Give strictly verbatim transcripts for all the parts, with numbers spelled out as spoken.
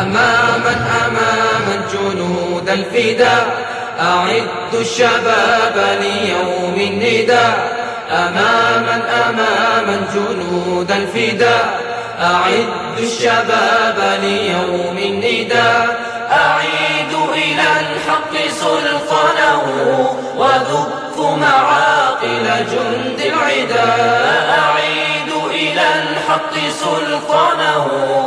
أماما أماما جنود الفداء أعدوا الشباب ليوم النداء. أماما أماما جنود الفداء أعدوا الشباب ليوم النداء. أعيدوا إلى الحق سلطانه وذكوا معاقل جند العداء. أعيدوا إلى الحق سلطانه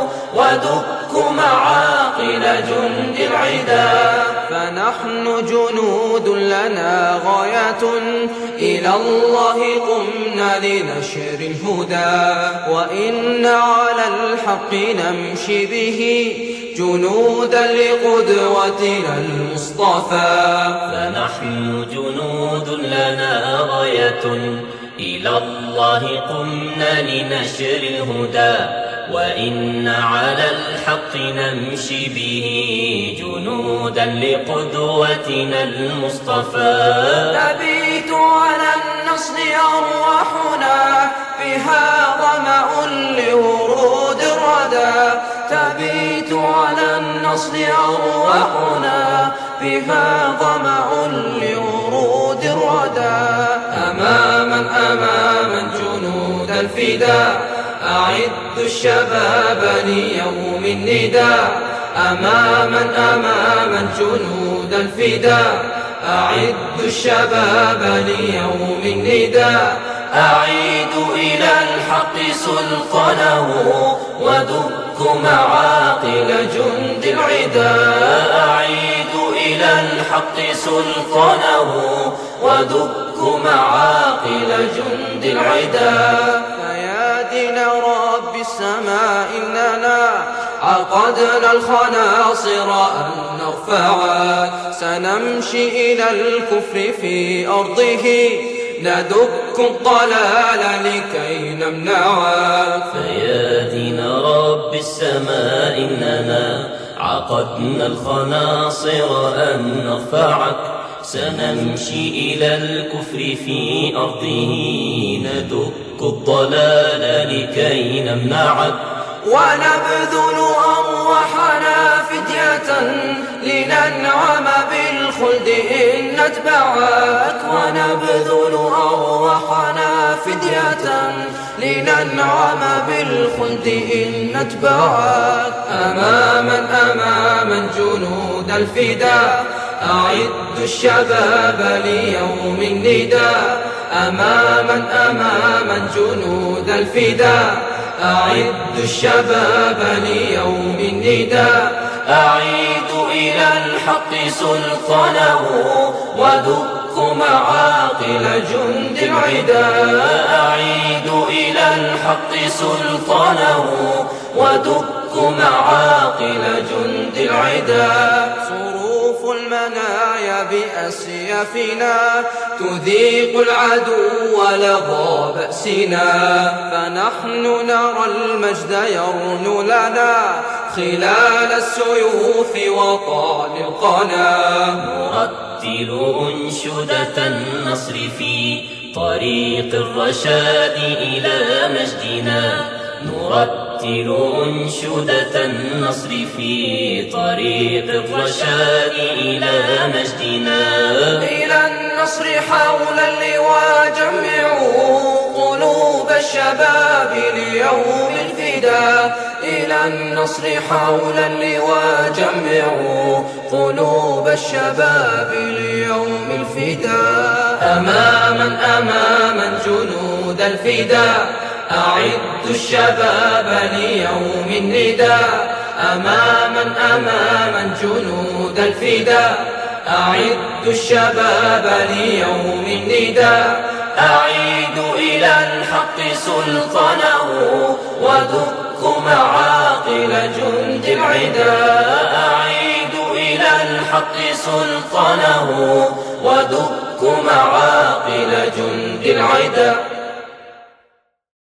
وذكوا معاقل جند العداء. فنحن جنود لنا غاية إلى الله قمنا لنشر الهدى. وإن على الحق نمشي به جنودا لقدوتنا المصطفى. فنحن جنود لنا غاية إلى الله قمنا لنشر الهدى. وإن على الحق نمشي به جنودا لقدوتنا المصطفى. نبيت على النصر أرواحنا بها ظمأ لورود الردى. تبيت على النصر أرواحنا بها ظمأ لورود الردى. أماما أماما جنود الفداء أعدوا الشباب ليوم النداء. أماما أماما جنود الفداء أعدوا الشباب ليوم النداء. أعيدوا إلى الحق سلطانه وذكوا معاقل جند العداء. أعيدوا إلى الحق سلطانه وذكوا معاقل جند العداء. دين رب السماء إننا عقدنا الخناصر أن نرفعا. سنمشي إلى الكفر في أرضه ندك الضلال لكي نمنعا. فيا دين رب السماء إننا عقدنا الخناصر أن نرفعك. سنمشي إلى الكفر في أرضه ندك الضلال لكي نمنعك. ونبذل أرواحنا فدية لننعم بالخلد إن نتبعك. ونبذل أرواحنا فدية لننعم بالخلد إن نتبعك. أماما أماما جنود الفداء أعدوا الشباب ليوم النداء. أماما أماما جنود الفداء أعدوا الشباب ليوم النداء. أعيدوا إلى الحق سلطانه وذكوا معاقل جند العداء. أعيدوا إلى الحق سلطانه وذكوا معاقل جند العداء. المنايا بأسيافنا تذيق العدو لظى بأسنا. فنحن نرى المجد يرن لنا خلال السيوف وطال القنا. نرتل أنشدة النصر في طريق الرشاد إلى مجدنا. نرتل أنشدة النصر في طريق الرشاد إلى مجدنا. إلى النصر حول اللواء جمعوا قلوب الشباب ليوم الفداء. إلى النصر حول اللواء جمعوا قلوب الشباب ليوم الفداء. أماما أماما جنود الفداء أعدوا الشباب ليوم النداء. أماما أماما جنود الفداء أعدوا الشباب ليوم النداء. أعيدوا إلى الحق سلطانه وذكوا معاقل جند العداء. أعيدوا إلى الحق سلطانه وذكوا معاقل جند العداء.